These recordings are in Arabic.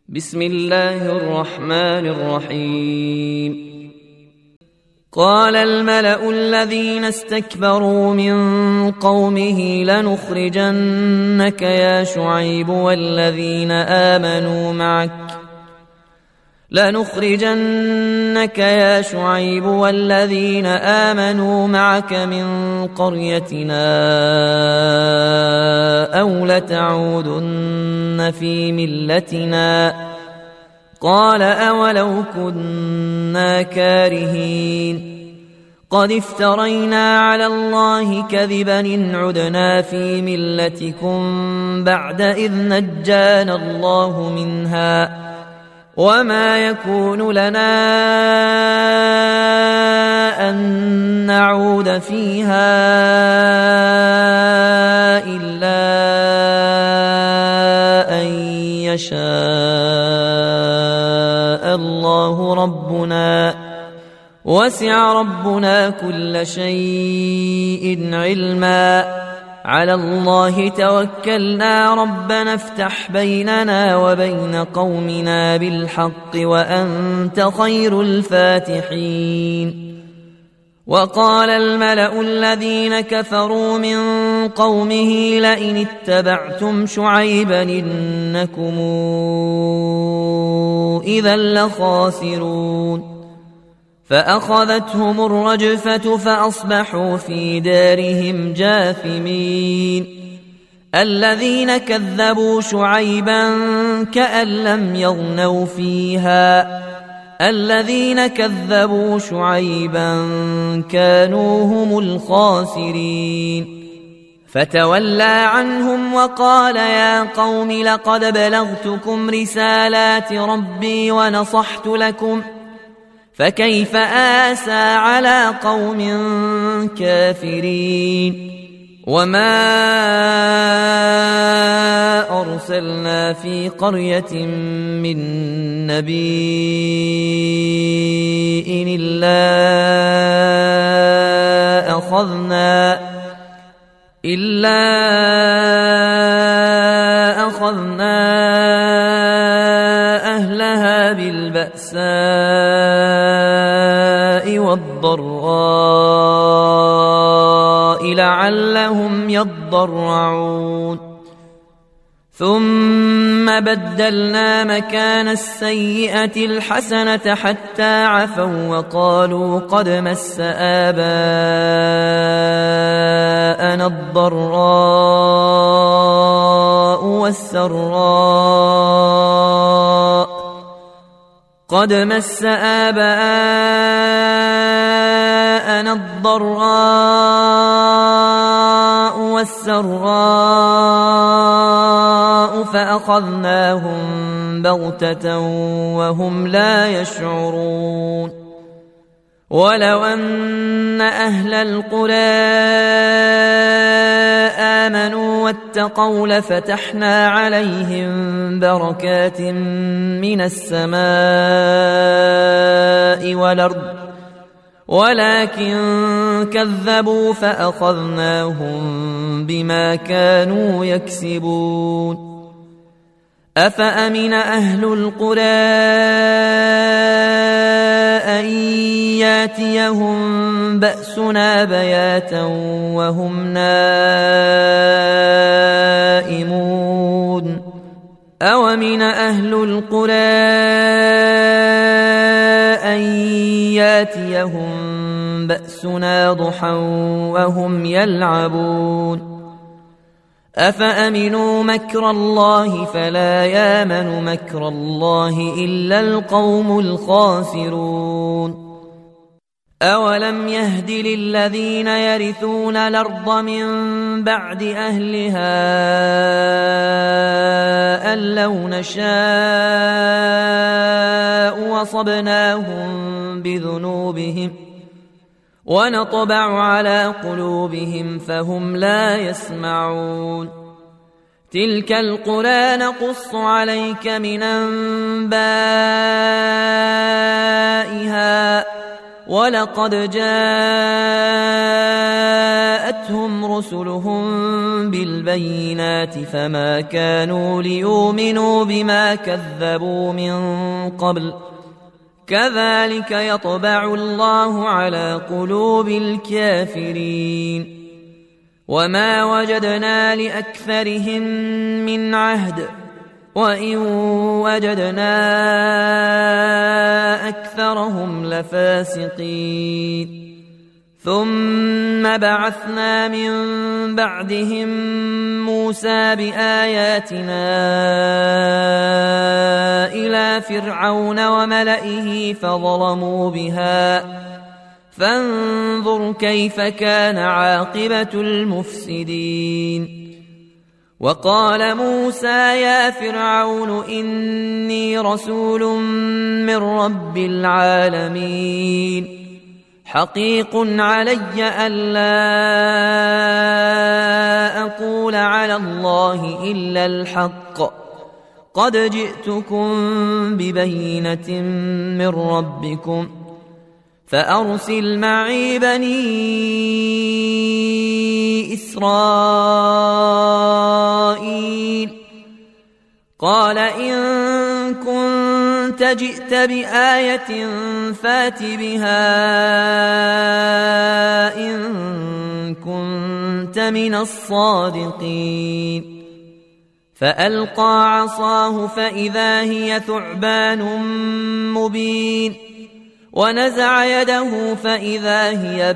بسم الله الرحمن الرحيم. قال الملأ الذين استكبروا من قومه لنخرجنك يا شعيب والذين آمنوا معك من قريتنا أو لتعودن في ملتنا قال أولو كنا كارهين قد افترينا على الله كذبا إن عدنا في ملتكم بعد إذ نجانا الله منها وما يكون لنا أن نعود فيها إلا أن يشاء الله ربنا وسع ربنا كل شيء علما على الله توكلنا ربنا افتح بيننا وبين قومنا بالحق وأنت خير الفاتحين. وقال الملأ الذين كفروا من قومه لئن اتبعتم شعيبا إنكم إذا لخاسرون فأخذتهم الرجفة فأصبحوا في دارهم جاثمين. الذين كذبوا شعيبا كأن لم يغنوا فيها الذين كذبوا شعيبا كانوا هم الخاسرين. فتولى عنهم وقال يا قوم لقد بلغتكم رسالات ربي ونصحت لكم فكيف آسى على قوم كافرين. وما أرسلنا في قرية من نبي إلا أخذنا أهلها بالبأساء والضراء لعلهم يضرعون ثم بدلنا مكان السيئة الحسنة حتى عفوا وقالوا قد مس آباءنا الضراء والسراء فأخذناهم بغتة وهم لا يشعرون. ولو أن أهل القرى آمنوا واتقوا لفتحنا عليهم بركات من السماء والأرض ولكن كذبوا فأخذناهم بما كانوا يكسبون. أفأمن أهل القرى أن ياتيهم بأسنا بياتا وهم نائمون أومن أهل القرى أن ياتيهم بأسنا ضحى وهم يلعبون أفأمنوا مكر الله فلا يامن مكر الله إلا القوم الخاسرون. أولم يهد للذين يرثون الأرض من بعد أهلها أن لو نشاء وصبناهم بذنوبهم ونطبع على قلوبهم فهم لا يسمعون. تلك القرى نقص عليك من أنبائها ولقد جاءتهم رسلهم بالبينات فما كانوا ليؤمنوا بما كذبوا من قبل كذلك يطبع الله على قلوب الكافرين وما وجدنا لأكثرهم من عهد وإن وجدنا أكثرهم لفاسقين ثم بعثنا من بعدهم موسى بآياتنا إلى فرعون وملئه فظلموا بها فانظر كيف كان عاقبة المفسدين وقال موسى يا فرعون إني رسول من رب العالمين حقيق علي ألا أقول على الله إلا الحق قد جئتكم ببينة من ربكم فأرسل معي بني إسرائيل قال إن كنت جئت بآية فات بها إن كنت من الصادقين فألقى عصاه فإذا هي ثعبان مبين ونزع يده فإذا هي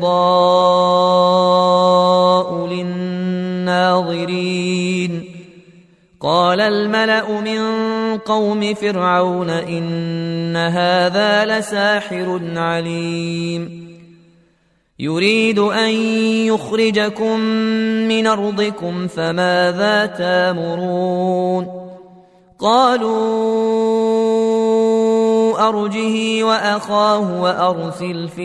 بيضاء للناظرين قال الملأ من قوم فرعون إن هذا لساحر عليم يريد أن يخرجكم من أرضكم فماذا تأمرون قالوا أرجه وأخاه وأرسل في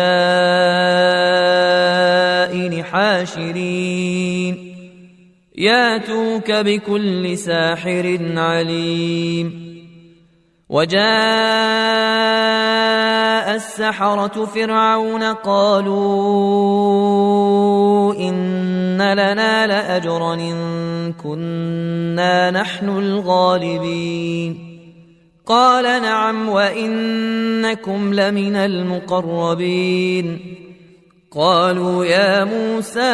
المدائن حاشرين ياتوك بكل ساحر عليم وجاء السحرة فرعون قالوا إن لنا لأجرا إن كنا نحن الغالبين قال نعم وإنكم لمن المقربين قالوا يا موسى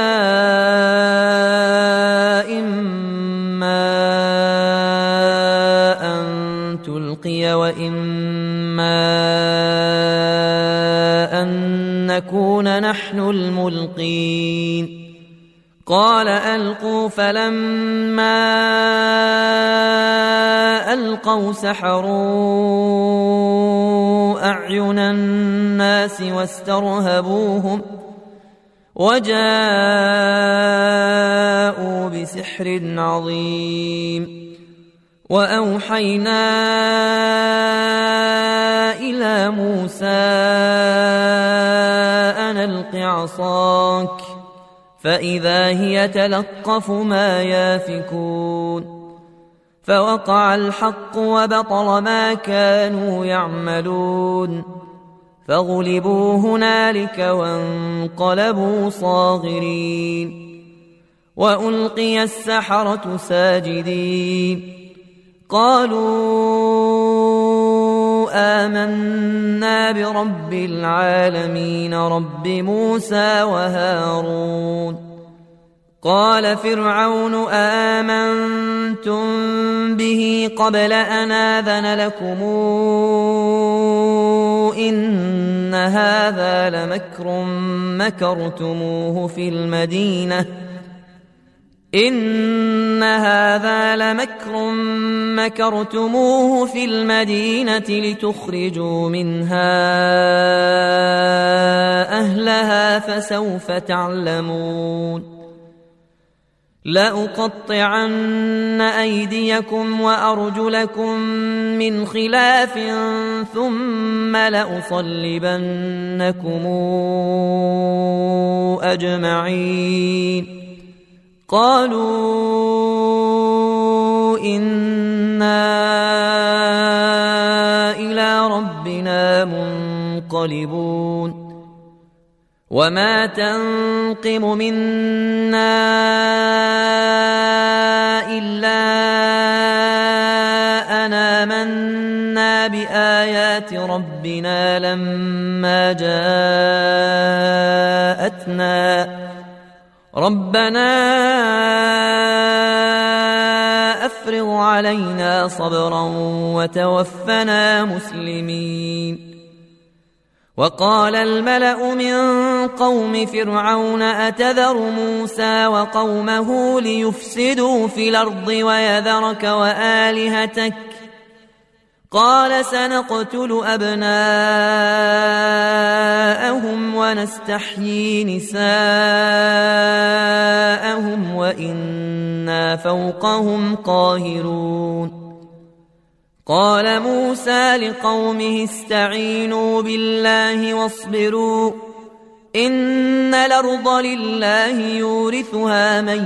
إما أن تلقي وإما أن نكون نحن الملقين قال ألقوا فلما ألقوا سحروا أعين الناس واسترهبوهم وجاءوا بسحر عظيم وأوحينا إلى موسى أن ألق عصاك فإذا هي تلقف ما يافكون فوقع الحق وبطل ما كانوا يعملون فغلبوا هنالك وانقلبوا صاغرين وألقي السحرة ساجدين قالوا آمنا برب العالمين رب موسى وهارون قال فرعون آمنتم به قبل أن آذن لكم إن هذا لمكر مكرتموه في المدينة لتخرجوا منها أهلها فسوف تعلمون لأقطعن أيديكم وأرجلكم من خلاف ثم لأصلبنكم أجمعين قالوا إنا إلى ربنا منقلبون غالبون وما تنقم منا إلا أن آمنا بآيات ربنا لما جاءتنا ربنا أفرغ علينا صبرا وتوفنا مسلمين وقال الملأ من قوم فرعون أتذر موسى وقومه ليفسدوا في الأرض ويذرك وآلهتك قال سنقتل أبناءهم ونستحيي نساءهم وإنا فوقهم قاهرون قال موسى لقومه استعينوا بالله واصبروا إن الأرض لله يورثها من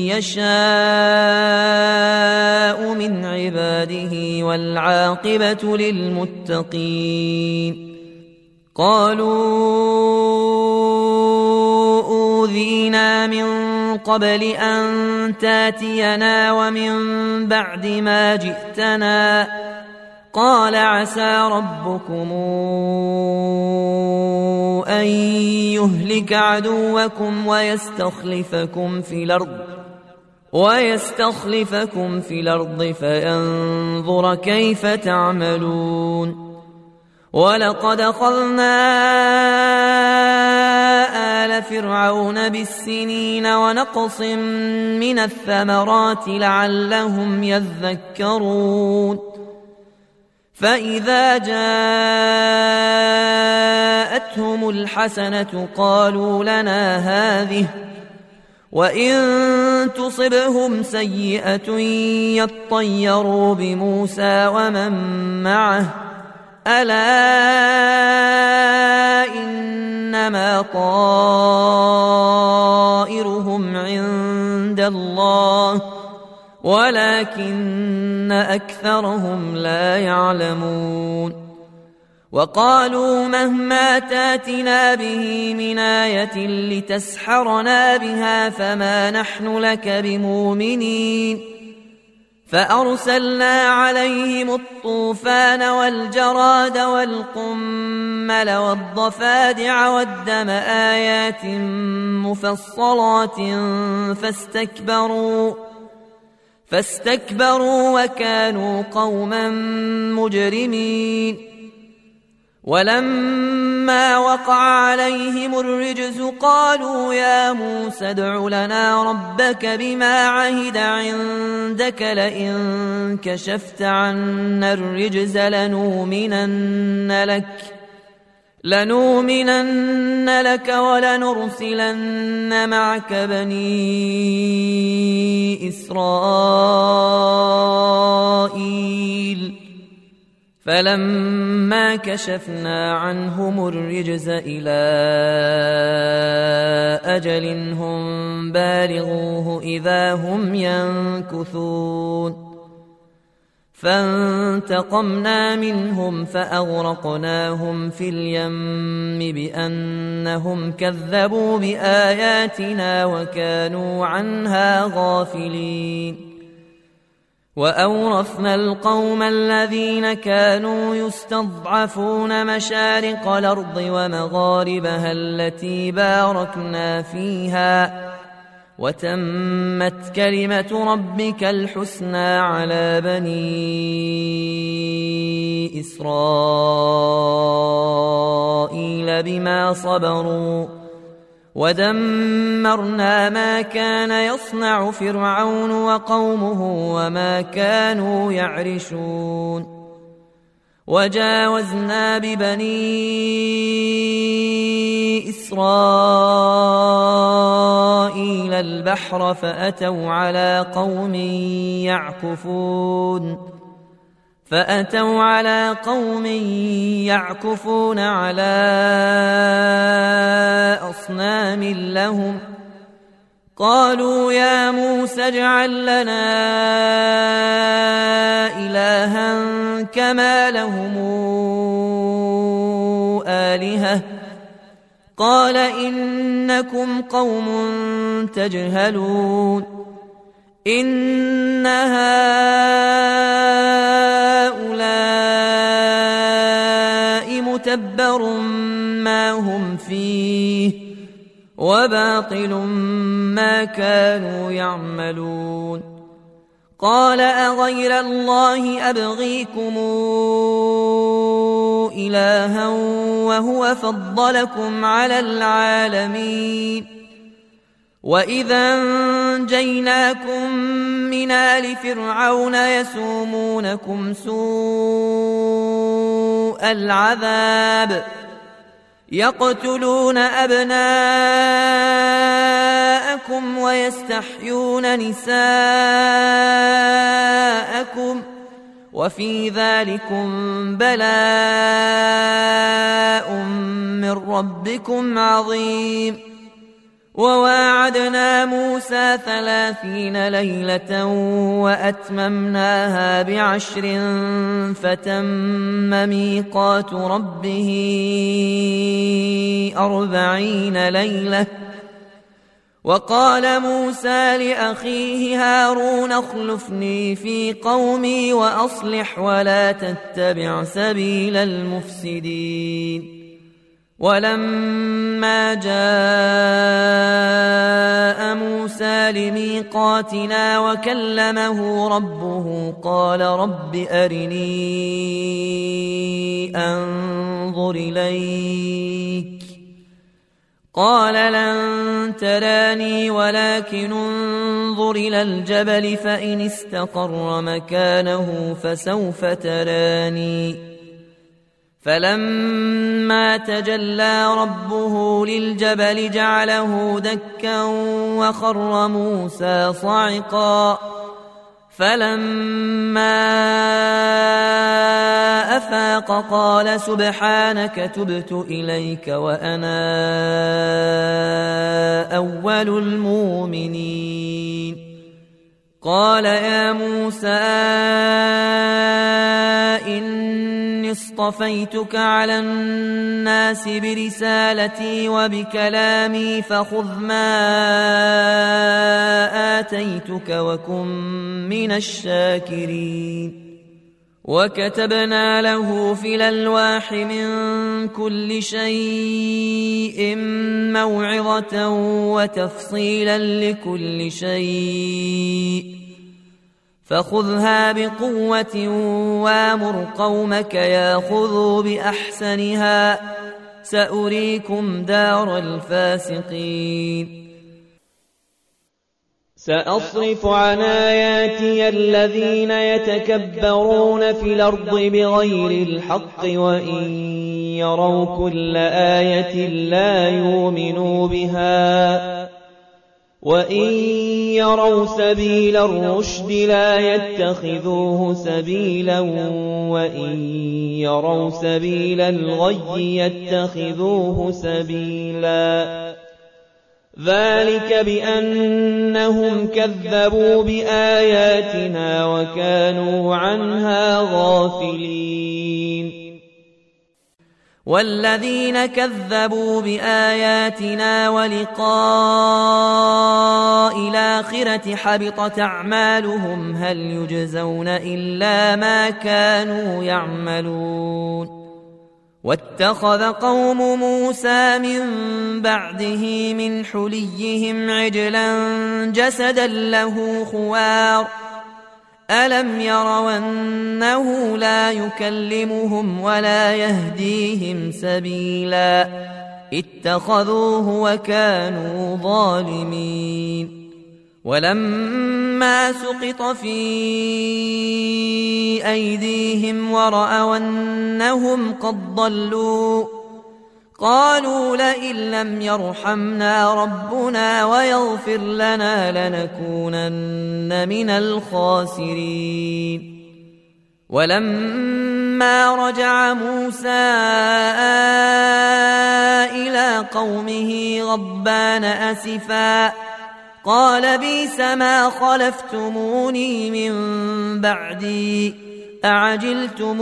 يشاء من عباده والعاقبة للمتقين قالوا أوذينا من قبل أن تاتينا ومن بعد ما جئتنا قال عسى ربكم أن يهلك عدوكم ويستخلفكم في الأرض فينظر كيف تعملون ولقد أخذنا آل فرعون بالسنين ونقص من الثمرات لعلهم يذكرون فإذا جاءتهم الحسنة قالوا لنا هذه وإن تصبهم سيئة يطيروا بموسى ومن معه ألا إنما طائرهم عند الله ولكن أكثرهم لا يعلمون وقالوا مهما تاتنا به من آية لتسحرنا بها فما نحن لك بمؤمنين فأرسلنا عليهم الطوفان والجراد والقمل والضفادع والدم آيات مفصلات فاستكبروا وكانوا قوما مجرمين ولما وقع عليهم الرجز قالوا يا موسى ادع لنا ربك بما عهد عندك لئن كشفت عنا الرجز لنؤمنن لك ولنرسلن معك بني إسرائيل فلما كشفنا عنهم الرجز إلى أجل هم بالغوه إذا هم ينكثون فانتقمنا منهم فأغرقناهم في اليم بأنهم كذبوا بآياتنا وكانوا عنها غافلين وأورثنا القوم الذين كانوا يستضعفون مشارق الأرض ومغاربها التي باركنا فيها وتمت كلمة ربك الحسنى على بني إسرائيل بما صبروا ودمرنا ما كان يصنع فرعون وقومه وما كانوا يعرشون وجاوزنا ببني إسرائيل البحر فأتوا على قوم يعكفون على أصنام لهم قالوا يا موسى اجعل لنا إلها كما لهم آلهة قال إنكم قوم تجهلون إن هؤلاء متبر ما هم فيه وباطل ما كانوا يعملون قال أغير الله أبغيكم إلها وهو فضلكم على العالمين وإذا أنجيناكم من آل فرعون يسومونكم سوء العذاب يقتلون أبناءكم ويستحيون نساءكم وفي ذلكم بلاء من ربكم عظيم وواعدنا موسى 30 ليلة وأتممناها ب10 فتم ميقات ربه 40 ليلة وقال موسى لأخيه هارون اخلفني في قومي وأصلح ولا تتبع سبيل المفسدين ولما جاء موسى لميقاتنا وكلمه ربه قال رب أرني أنظر إليك قال لن تراني ولكن انظر إلى الجبل فإن استقر مكانه فسوف تراني فلما تجلى ربه للجبل جعله دكا وخر موسى صعقا فلما أفاق قال سبحانك تبت إليك وأنا أول المؤمنين قال يا موسى إني اصطفيتك على الناس برسالتي وبكلامي فخذ ما آتيتك وكن من الشاكرين وكتبنا له في الألواح من كل شيء موعظة وتفصيلا لكل شيء فخذها بقوة وامر قومك ياخذوا بأحسنها سأريكم دار الفاسقين سأصرف عن آياتي الذين يتكبرون في الأرض بغير الحق وإن يروا كل آية لا يؤمنوا بها وإن يروا سبيل الرشد لا يتخذوه سبيلا وإن يروا سبيل الغي يتخذوه سبيلا ذلك بأنهم كذبوا بآياتنا وكانوا عنها غافلين والذين كذبوا بآياتنا ولقاء الآخرة حبطت أعمالهم هل يجزون إلا ما كانوا يعملون واتخذ قوم موسى من بعده من حليهم عجلا جسدا له خوار ألم يروا أنه لا يكلمهم ولا يهديهم سبيلا اتخذوه وكانوا ظالمين ولما سقط في أيديهم ورأوا أنهم قد ضلوا قالوا لئن لم يرحمنا ربنا ويغفر لنا لنكونن من الخاسرين ولما رجع موسى إلى قومه غضبان أسفا قال بئس ما خلفتموني من بعدي أعجلتم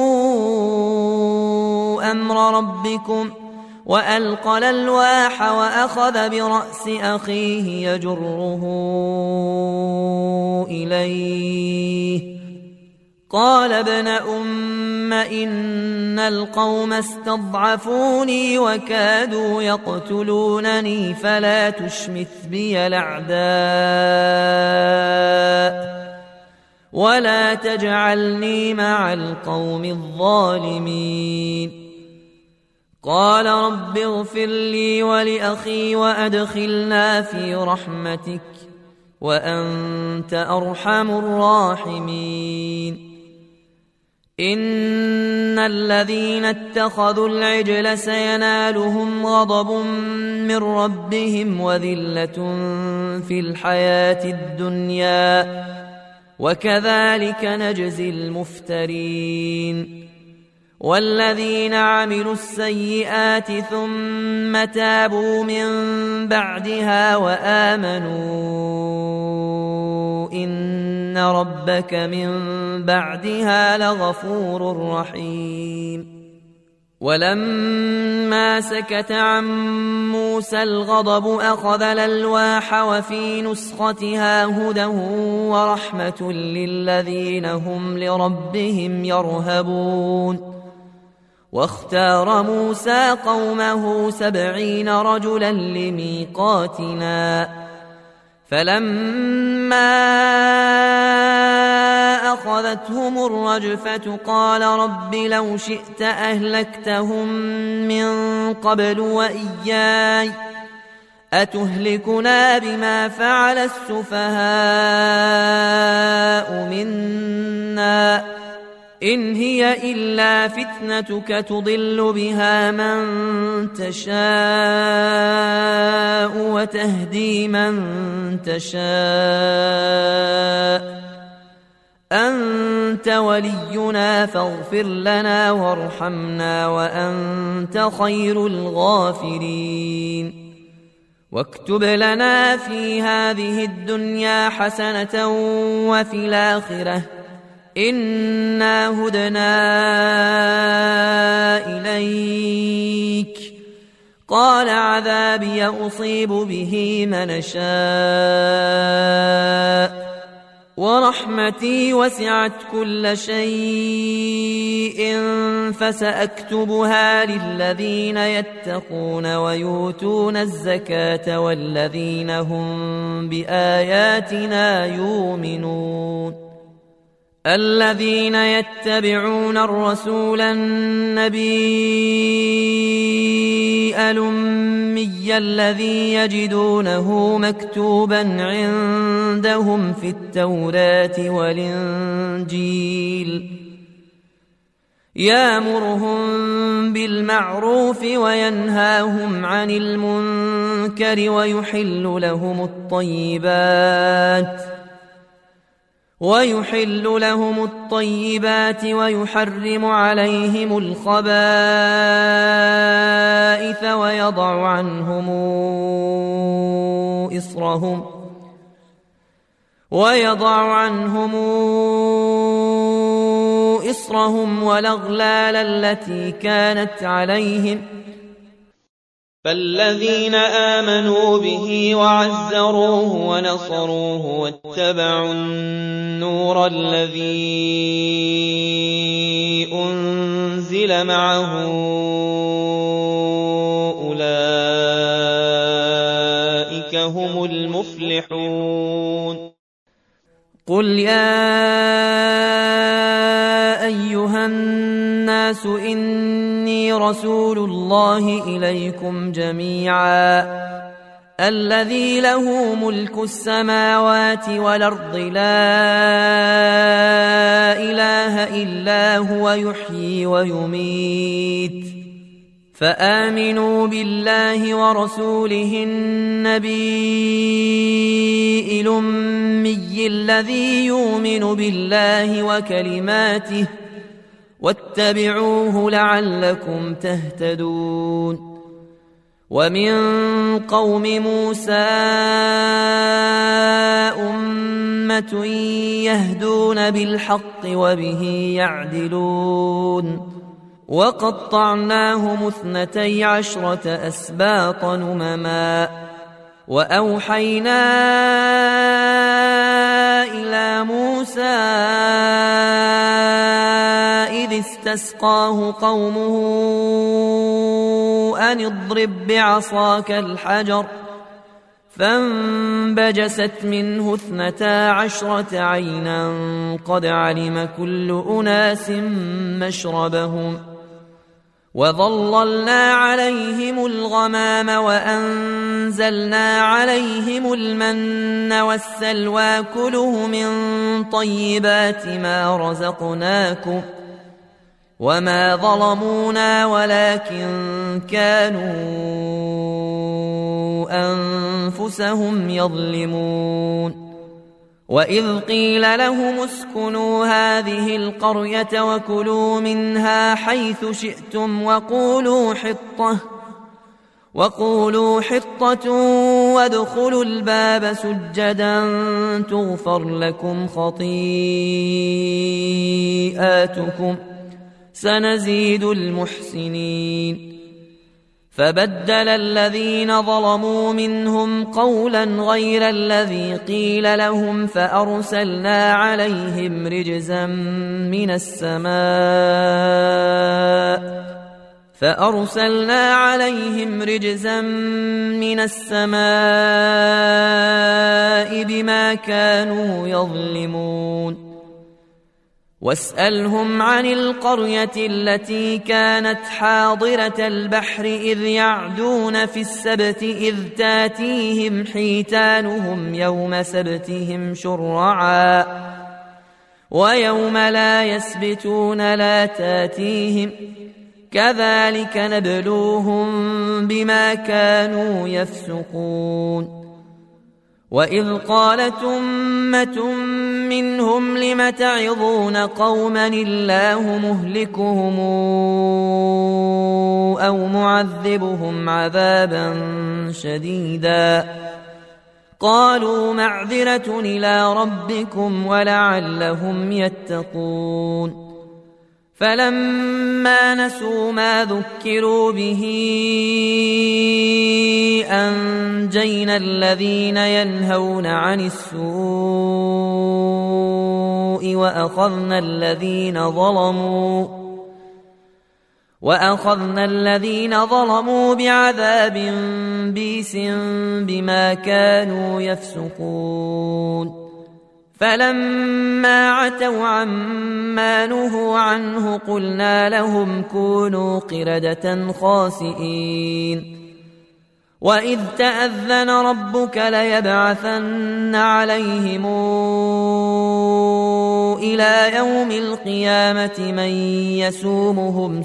أمر ربكم وألقى الألواح وأخذ برأس أخيه يجره إليه قال ابن أم إن القوم استضعفوني وكادوا يقتلونني فلا تشمت بي الأعداء ولا تجعلني مع القوم الظالمين قال رب اغفر لي ولأخي وأدخلنا في رحمتك وأنت أرحم الراحمين إن الذين اتخذوا العجل سينالهم غضب من ربهم وذلة في الحياة الدنيا وكذلك نجزي المفترين والذين عملوا السيئات ثم تابوا من بعدها وآمنوا إن ربك من بعدها لغفور رحيم ولما سكت عن موسى الغضب أخذ الألواح وفي نسختها هدى ورحمة للذين هم لربهم يرهبون واختار موسى قومه 70 رجلا لميقاتنا فلما أخذتهم الرجفة قال رب لو شئت أهلكتهم من قبل وإياي أتهلكنا بما فعل السفهاء منا إن هي إلا فتنتك تضل بها من تشاء وتهدي من تشاء أنت ولينا فاغفر لنا وارحمنا وأنت خير الغافرين واكتب لنا في هذه الدنيا حسنة وفي الآخرة إنا هدنا إليك قال عذابي أصيب به من شاء ورحمتي وسعت كل شيء فسأكتبها للذين يتقون ويؤتون الزكاة والذين هم بآياتنا يؤمنون الذين يتبعون الرسول النبي الأمي الذي يجدونه مكتوبا عندهم في التوراة والإنجيل يأمرهم بالمعروف وينهاهم عن المنكر ويحل لهم الطيبات ويحرم عليهم الخبائث ويضع عنهم إصرهم والأغلال التي كانت عليهم فالذين آمنوا به وعزروه ونصروه واتبعوا النور الذي أنزل معه أولئك هم المفلحون قل يا أيها الناس إني رسول الله إليكم جميعا الذي له ملك السماوات والأرض لا إله إلا هو يحيي ويميت فآمنوا بالله ورسوله النبي الأمي الذي يؤمن بالله وكلماته واتبعوه لعلكم تهتدون ومن قوم موسى أمة يهدون بالحق وبه يعدلون وقطعناهم 12 أسباط أمما وأوحينا إلى موسى إذ استسقاه قومه أن اضرب بعصاك الحجر فانبجست منه 12 عينا قد علم كل أناس مشربهم وظللنا عليهم الغمام وأنزلنا عليهم المن والسلوى كلوا من طيبات ما رزقناكم وما ظلمونا ولكن كانوا أنفسهم يظلمون وإذ قيل لهم اسكنوا هذه القرية وكلوا منها حيث شئتم وقولوا حطة وادخلوا الباب سجدا تغفر لكم خطيئاتكم سنزيد المحسنين فبدل الذين ظلموا منهم قولا غير الذي قيل لهم فأرسلنا عليهم رجزا من السماء بما كانوا يظلمون واسألهم عن القرية التي كانت حاضرة البحر إذ يعدون في السبت إذ تاتيهم حيتانهم يوم سبتهم شرعا ويوم لا يسبتون لا تاتيهم كذلك نبلوهم بما كانوا يفسقون وإذ قالت أمة منهم لم تعظون قوما الله مهلكهم أو معذبهم عذابا شديدا قالوا معذرة إلى ربكم ولعلهم يتقون فلما نسوا ما ذكروا به أنجينا الذين ينهون عن السوء وأخذنا الذين ظلموا بعذاب بئس بما كانوا يفسقون فلما عتوا عما نهوا عنه قلنا لهم كونوا قردة خاسئين وإذ تأذن ربك ليبعثن عليهم إلى يوم القيامة من يسومهم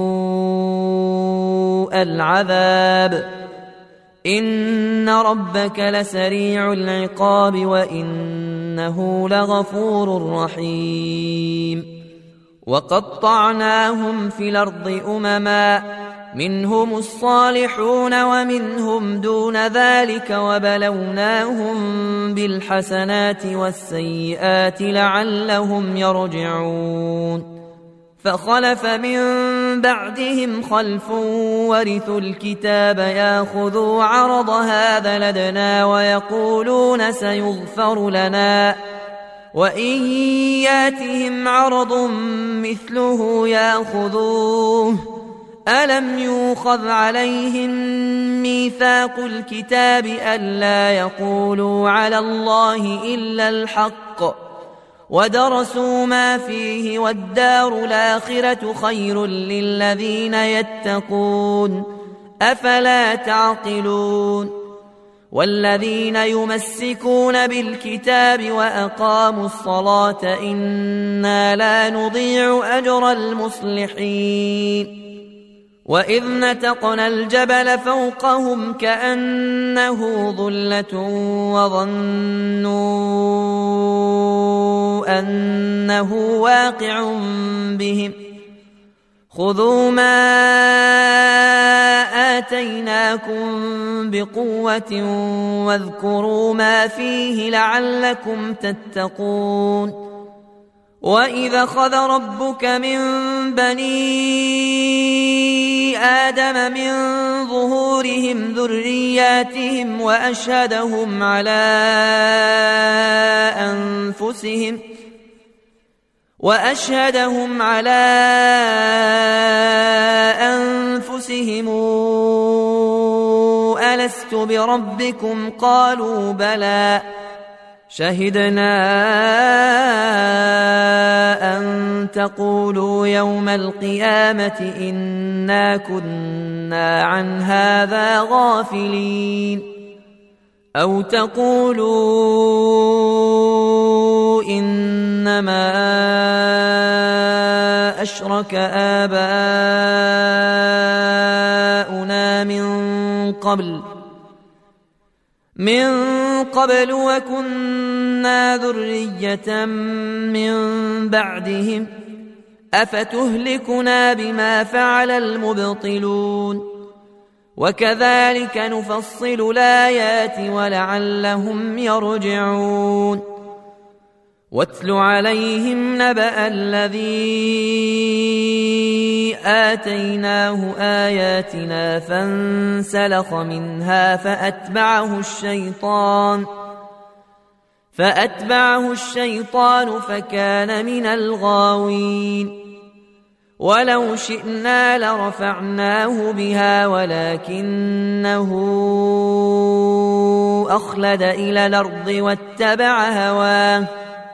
سوء العذاب إن ربك لسريع العقاب وإنه لغفور رحيم وقطعناهم في الأرض أمما منهم الصالحون ومنهم دون ذلك وبلوناهم بالحسنات والسيئات لعلهم يرجعون فخلف من بعدهم خلف ورثوا الكتاب ياخذوا عرض هذا لدنا ويقولون سيغفر لنا وإن ياتهم عرض مثله ياخذوه ألم يؤخذ عليهم ميثاق الكتاب ألا يقولوا على الله إلا الحق ودرسوا ما فيه والدار الآخرة خير للذين يتقون أفلا تعقلون والذين يمسكون بالكتاب وأقاموا الصلاة إنا لا نضيع أجر المصلحين وإذ نتقنا الجبل فوقهم كأنه ظلة وظنوا أنه واقع بهم خذوا ما آتيناكم بقوة واذكروا ما فيه لعلكم تتقون وإذا خذ ربك من بني آدم من ظهورهم ذرياتهم وأشهدهم على أنفسهم ألست بربكم قالوا بلى شهدنا أن تقولوا يوم القيامة إنا كنا عن هذا غافلين أو تقولوا إنما أشرك آباؤنا من قبل وكنا ذرية من بعدهم أفتهلكنا بما فعل المبطلون وكذلك نفصل الآيات ولعلهم يرجعون واتل عليهم نبأ الذي آتيناه آياتنا فانسلخ منها فأتبعه الشيطان فكان من الغاوين ولو شئنا لرفعناه بها ولكنه أخلد إلى الأرض واتبع هواه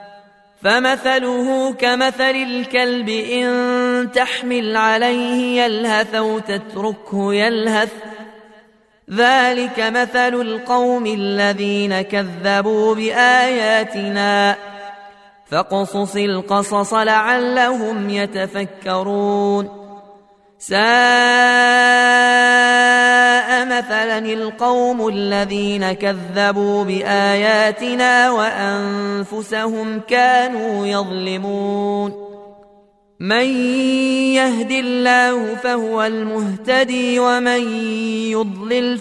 فمثله كمثل الكلب إن تحمل عليه يلهث أو تتركه يلهث ذلك مثل القوم الذين كذبوا بآياتنا فاقصص القصص لعلهم يتفكرون ساء مثلا القوم الذين كذبوا بآياتنا وأنفسهم كانوا يظلمون من يهد الله فهو المهتدي ومن يضلل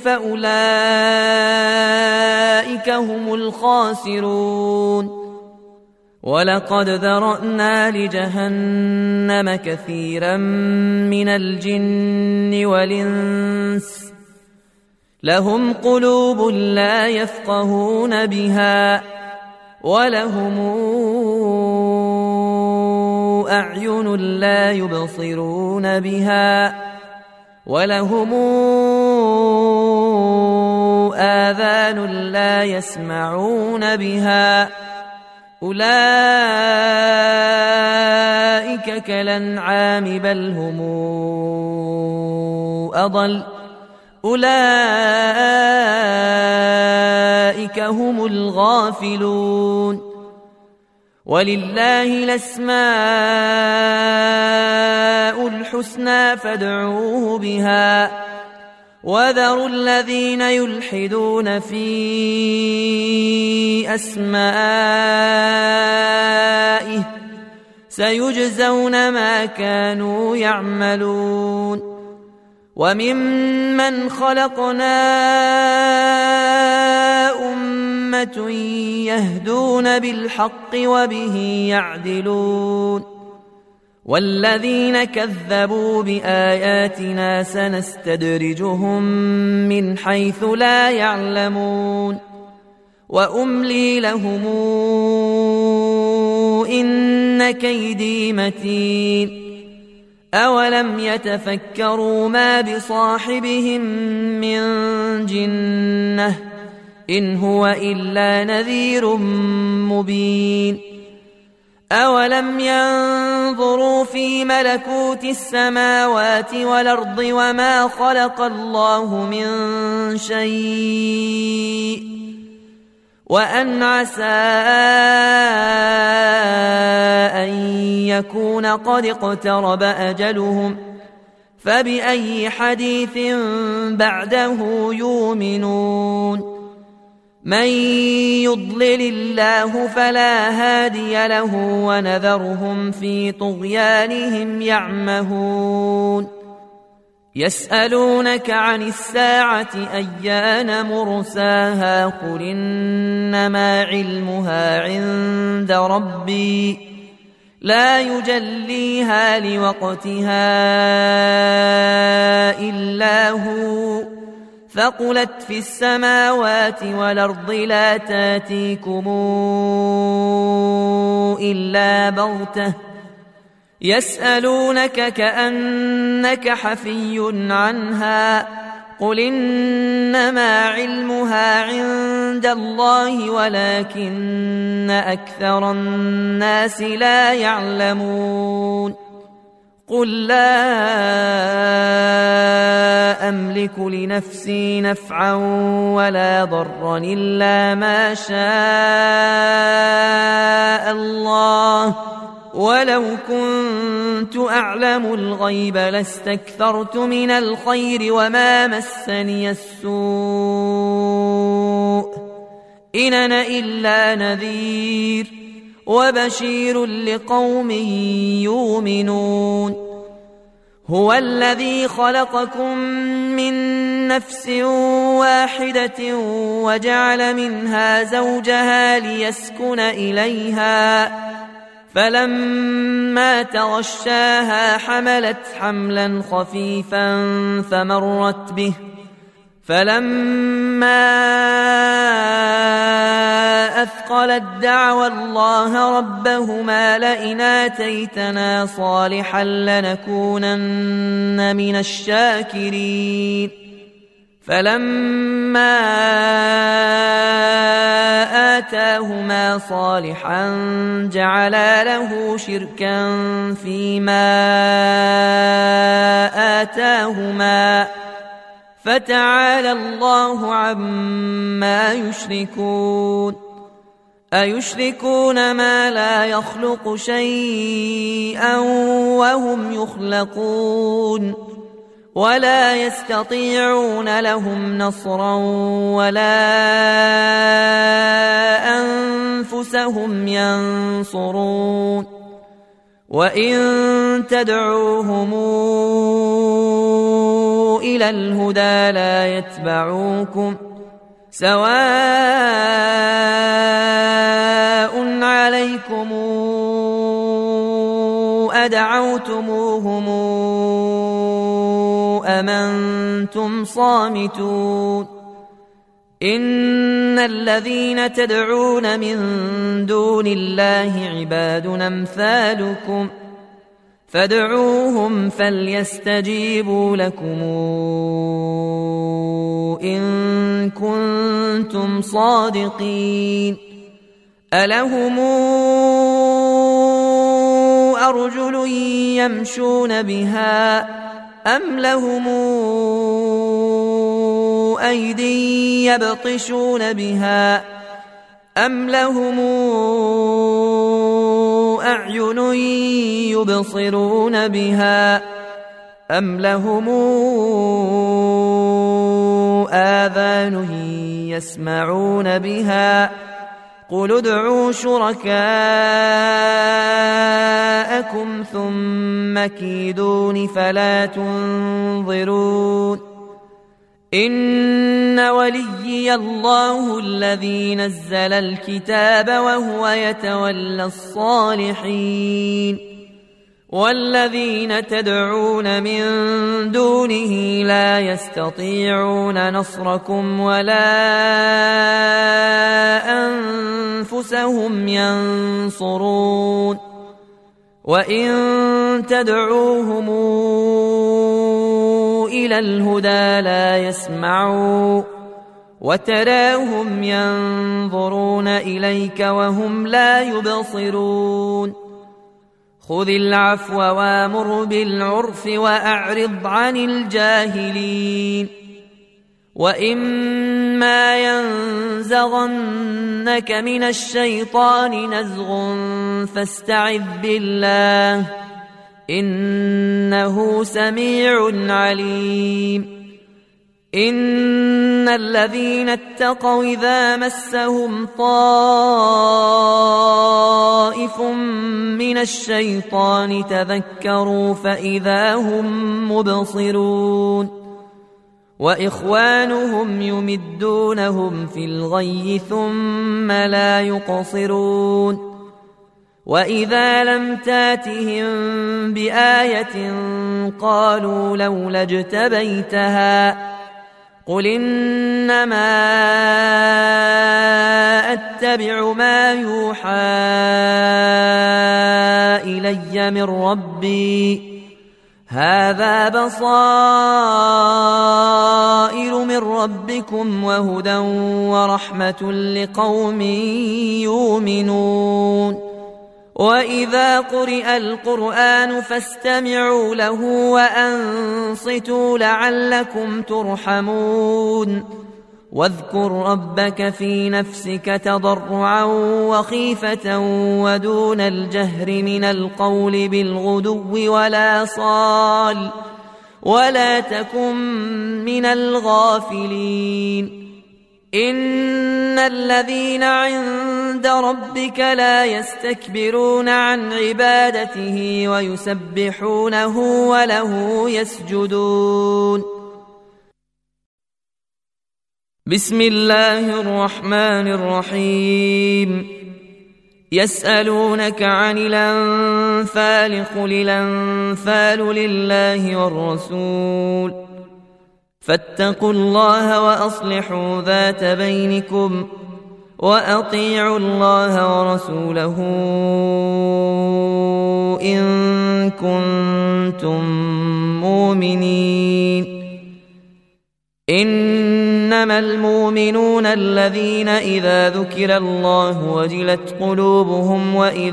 فأولئك هم الخاسرون ولقد ذرأنا لجهنم كثيرا من الجن والإنس لهم قلوب لا يفقهون بها ولهم أعين لا يبصرون بها ولهم آذان لا يسمعون بها أولئك كالأنعام بل هم أضل أولئك هم الغافلون ولله الأسماء الحسنى فادعوه بها وذروا الذين يلحدون في أسمائه سيجزون ما كانوا يعملون وممن خلقنا أمة يهدون بالحق وبه يعدلون والذين كذبوا بآياتنا سنستدرجهم من حيث لا يعلمون وأملي لهم إن كيدي متين أولم يتفكروا ما بصاحبهم من جنة إن هو إلا نذير مبين أولم ينظروا في ملكوت السماوات والأرض وما خلق الله من شيء وأن عسى أن يكون قد اقترب أجلهم فبأي حديث بعده يؤمنون من يضلل الله فلا هادي له ونذرهم في طغيانهم يعمهون يسألونك عن الساعة أيان مرساها قل إنما علمها عند ربي لا يجليها لوقتها إلا هو ثقلت في السماوات والأرض لا تاتيكم إلا بغتة يسألونك كأنك حفي عنها قل إنما علمها عند الله ولكن أكثر الناس لا يعلمون قل لا أملك لنفسي نفعا ولا ضرا إلا ما شاء الله ولو كنت أعلم الغيب لاستكثرت من الخير وما مسني السوء إن أنا إلا نذير وبشير لقوم يؤمنون هو الذي خلقكم من نفس واحدة وجعل منها زوجها ليسكن إليها فلما تغشاها حملت حملا خفيفا فمرت به فلما أثقلت دعوا الله ربهما لئن آتيتنا صالحا لنكونن من الشاكرين فلما آتاهما صالحا جعلا له شركا فيما آتاهما فتعالى الله عما يشركون أيشركون ما لا يخلق شيئا وهم يخلقون ولا يستطيعون لهم نصرا ولا أنفسهم ينصرون وإن تدعوهم إلى الهدى لا يتبعوكم سواء عليكم أدعوتموهم أم أنتم صامتون إن الذين تدعون من دون الله عباد أمثالكم فادعوهم فليستجيبوا لكم إن كنتم صادقين ألهم أرجل يمشون بها أم لهم أيدي يبطشون بها أم لهم أعين يبصرون بها أم لهم آذان يسمعون بها قل ادعوا شركاءكم ثم كيدون فلا تنظرون إن وليي الله الذي نزل الكتاب وهو يتولى الصالحين والذين تدعون من دونه لا يستطيعون نصركم ولا أنفسهم ينصرون وإن تدعوهم إلى الهدى لا يسمعوا وتراهم ينظرون إليك وهم لا يبصرون خذ العفو وامر بالعرف وأعرض عن الجاهلين وإما ينزغنك من الشيطان نزغ فاستعذ بالله إنه سميع عليم إن الذين اتقوا إذا مسهم طائف من الشيطان تذكروا فإذا هم مبصرون وإخوانهم يمدونهم في الغي ثم لا يقصرون وإذا لم تاتهم بآية قالوا لولا اجتبيتها قل إنما أتبع ما يوحى إلي من ربي هذا بصائر من ربكم وهدى ورحمة لقوم يؤمنون وإذا قرئ القرآن فاستمعوا له وأنصتوا لعلكم ترحمون واذكر ربك في نفسك تضرعا وخيفة ودون الجهر من القول بالغدو ولا صال ولا تكن من الغافلين إن الذين عند ربك لا يستكبرون عن عبادته ويسبحونه وله يسجدون بسم الله الرحمن الرحيم يسألونك عن الأنفال قل الأنفال لله والرسول فاتقوا الله وأصلحوا ذات بينكم وأطيعوا الله ورسوله إن كنتم مؤمنين إنما المؤمنون الذين إذا ذكر الله وجلت قلوبهم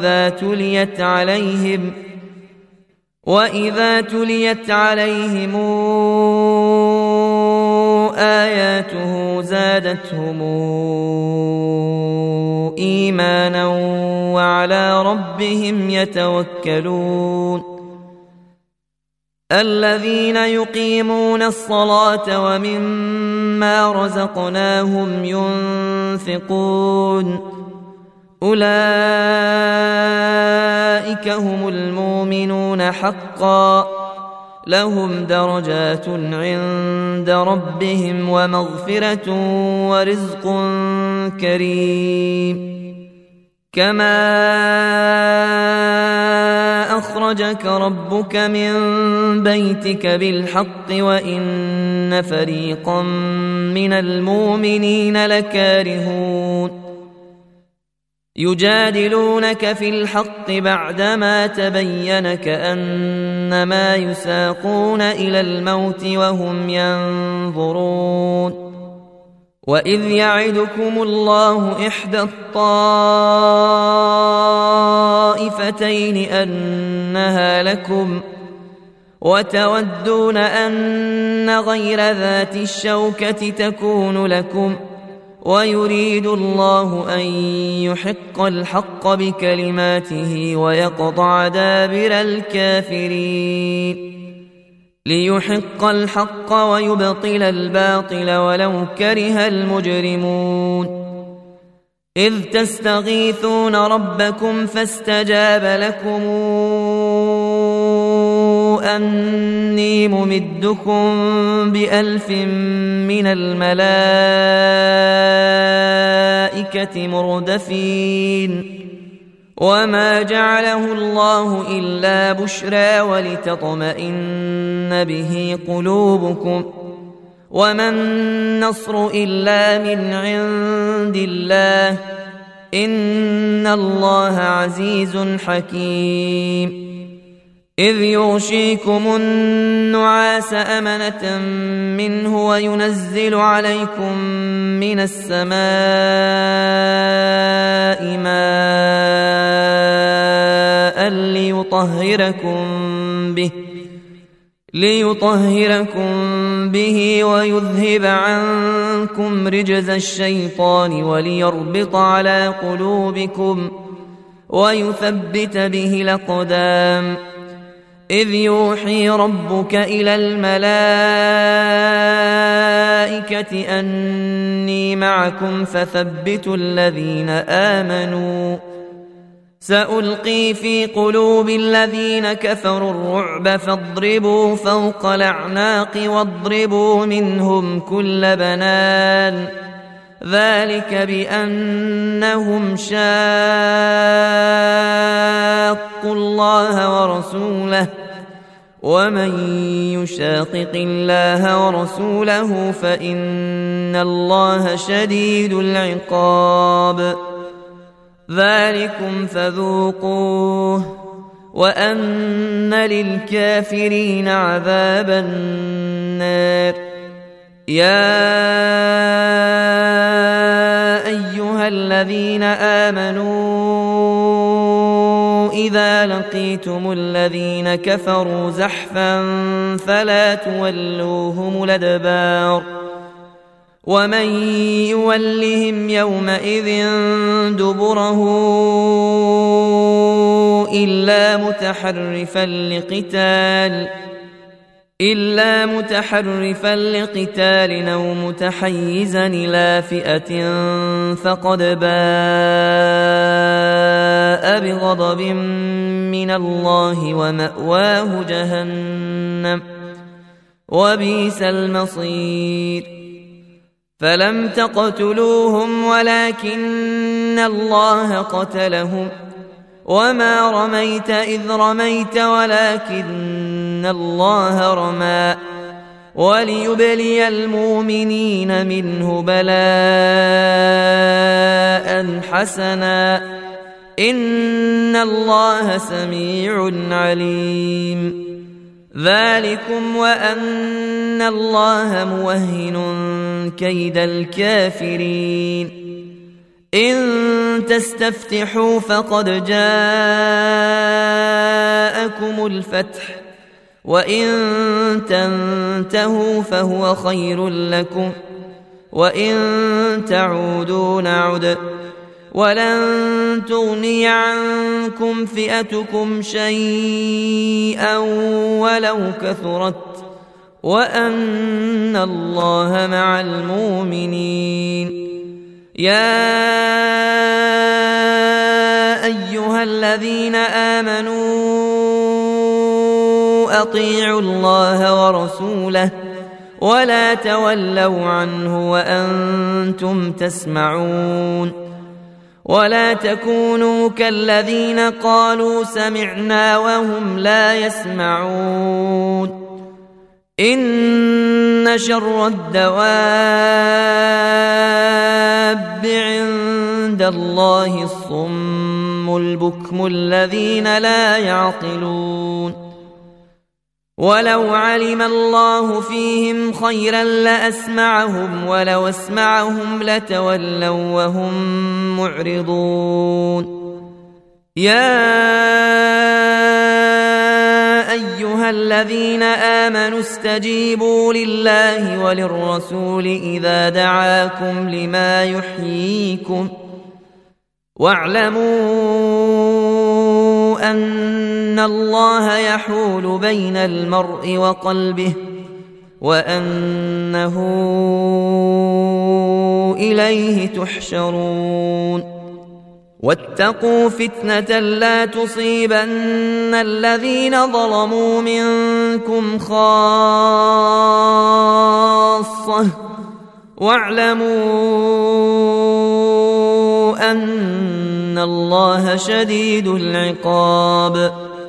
وإذا تليت عليهم آياته زادتهم إيمانا وعلى ربهم يتوكلون الذين يقيمون الصلاة ومما رزقناهم ينفقون أولئك هم المؤمنون حقا لهم درجات عند ربهم ومغفرة ورزق كريم كما أخرجك ربك من بيتك بالحق وإن فريقا من المؤمنين لكارهون يجادلونك في الحق بعدما تبين كأنما يساقون إلى الموت وهم ينظرون وإذ يعدكم الله إحدى الطائفتين أنها لكم وتودون أن غير ذات الشوكة تكون لكم ويريد الله أن يحق الحق بكلماته ويقطع دابر الكافرين ليحق الحق ويبطل الباطل ولو كره المجرمون إذ تستغيثون ربكم فاستجاب لكم أني ممدكم ب1000 من الملائكة مردفين وما جعله الله إلا بشرى ولتطمئن به قلوبكم وما النصر إلا من عند الله إن الله عزيز حكيم إذ يغشيكم النعاس أمنة منه وينزل عليكم من السماء ماء ليطهركم به ويذهب عنكم رجز الشيطان وليربط على قلوبكم ويثبت به الأقدام إذ يوحي ربك إلى الملائكة الملائكة أني معكم فثبتوا الذين آمنوا سألقي في قلوب الذين كفروا الرعب فاضربوا فوق الأعناق واضربوا منهم كل بنان ذلك بأنهم شاقوا الله ورسوله ومن يشاقق الله ورسوله فإن الله شديد العقاب ذلكم فذوقوه وأن للكافرين عذاب النار يا أيها الذين آمنوا إذا لقيتم الذين كفروا زحفا فلا تولوهم الأدبار ومن يولهم يومئذ دبره إلا متحرفا لقتال أو متحيزا إلى فئة فقد باء بغضب من الله ومأواه جهنم وبئس المصير فلم تقتلوهم ولكن الله قتلهم وما رميت إذ رميت ولكن الله رمى وليبلي المؤمنين منه بلاء حسنا إن الله سميع عليم ذلكم وأن الله موهن كيد الكافرين إن تستفتحوا فقد جاءكم الفتح وإن تنتهوا فهو خير لكم وإن تعودوا نعد ولن تغني عنكم فئتكم شيئا ولو كثرت وأن الله مع المؤمنين يا أيها الذين آمنوا أطيعوا الله ورسوله ولا تولوا عنه وأنتم تسمعون ولا تكونوا كالذين قالوا سمعنا وهم لا يسمعون إن شر الدواب عند الله الصم البكم الذين لا يعقلون ولو علم الله فيهم خيرا لأسمعهم ولو أسمعهم لتولوا وهم معرضون يا أيها الذين آمنوا استجيبوا لله وللرسول إذا دعاكم لما يحييكم واعلموا أن الله يحول بين المرء وقلبه وأنه إليه تحشرون واتقوا فتنة لا تصيبن الذين ظلموا منكم خاصة واعلموا أن الله شديد العقاب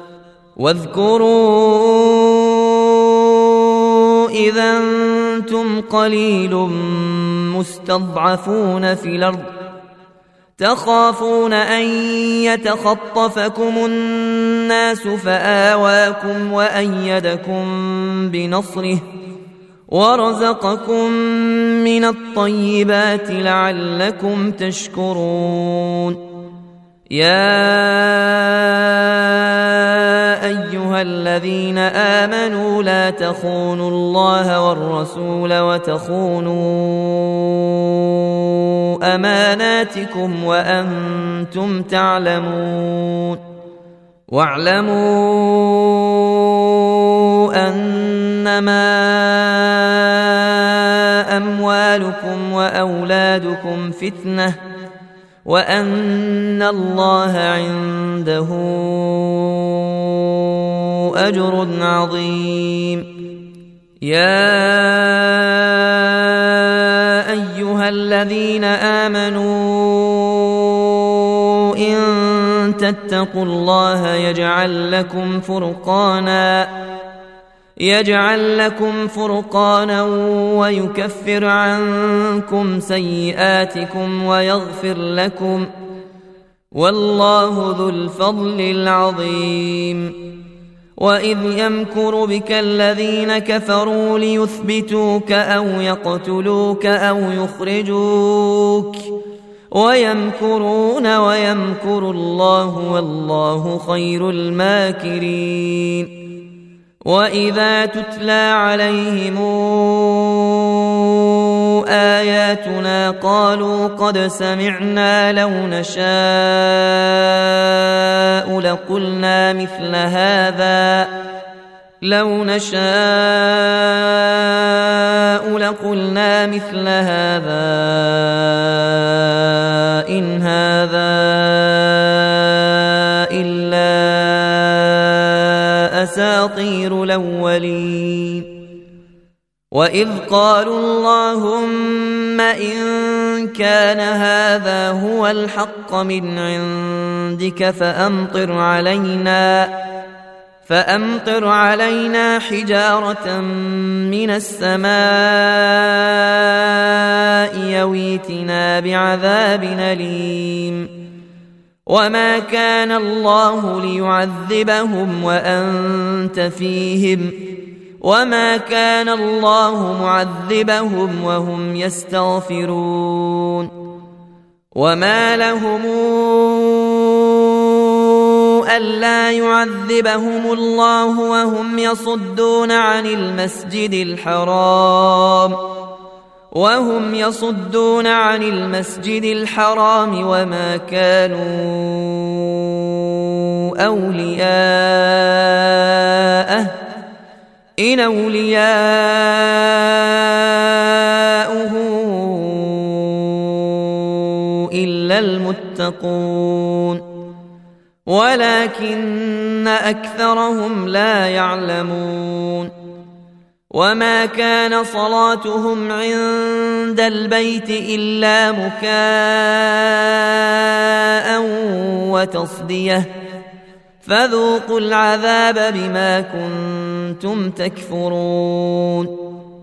واذكروا إذا أنتم قليل مستضعفون في الأرض تخافون أن يتخطفكم الناس فآواكم وأيدكم بنصره ورزقكم من الطيبات لعلكم تشكرون يا أيها الذين آمنوا لا تخونوا الله والرسول وتخونوا أماناتكم وأنتم تعلمون واعلموا أنما الفتنة وأن الله عنده أجر عظيم. يا أيها الذين آمنوا إن تتقوا الله يجعل لكم فرقانا ويكفر عنكم سيئاتكم ويغفر لكم، والله ذو الفضل العظيم. وإذ يمكر بك الذين كفروا ليثبتوك أو يقتلوك أو يخرجوك ويمكرون ويمكر الله والله خير الماكرين. وإذا تتلى عليهم آياتنا قالوا قد سمعنا لو نشاء لقلنا مثل هذا إن هذا إلا أساطير الأولين. وإذ قالوا اللهم إن كان هذا هو الحق من عندك فأمطر علينا حجارة من السماء يويتنا بعذاب أليم. وما كان الله ليعذبهم وأنت فيهم وما كان الله معذبهم وهم يستغفرون. وما لهم ألا يعذبهم الله وهم يصدون عن المسجد الحرام وما كانوا أولياءه إن أولياؤه إلا المتقون ولكن أكثرهم لا يعلمون. وما كان صلاتهم عند البيت إلا مكاء وتصدية فذوقوا العذاب بما كنتم تكفرون.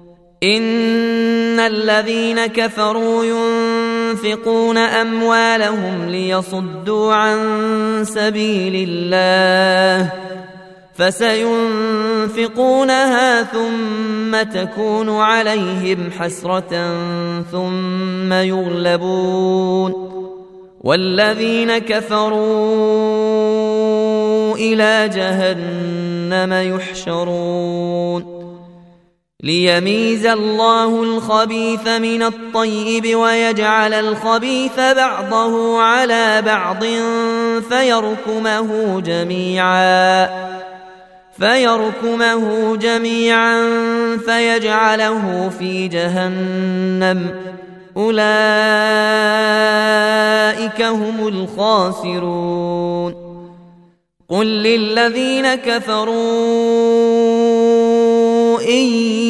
إن الذين كفروا ينفقون أموالهم ليصدوا عن سبيل الله فسينفقونها ثم تكون عليهم حسرة ثم يغلبون والذين كفروا إلى جهنم يحشرون. ليميز الله الخبيث من الطيب ويجعل الخبيث بعضه على بعض فيركمه جميعا فيجعله في جهنم أولئك هم الخاسرون. قل للذين كفروا إن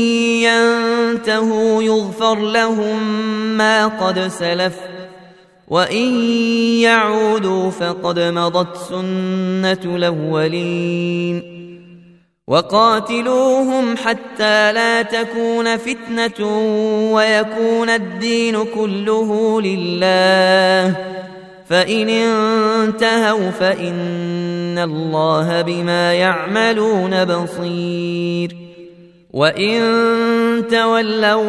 ينتهوا يغفر لهم ما قد سلف وإن يعودوا فقد مضت سنة الأولين. وقاتلوهم حتى لا تكون فتنة ويكون الدين كله لله فإن انتهوا فإن الله بما يعملون بصير. وإن تولوا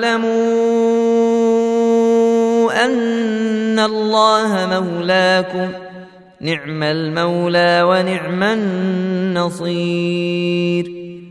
فاعلموا أن الله مولاكم نعم المولى ونعم النصير.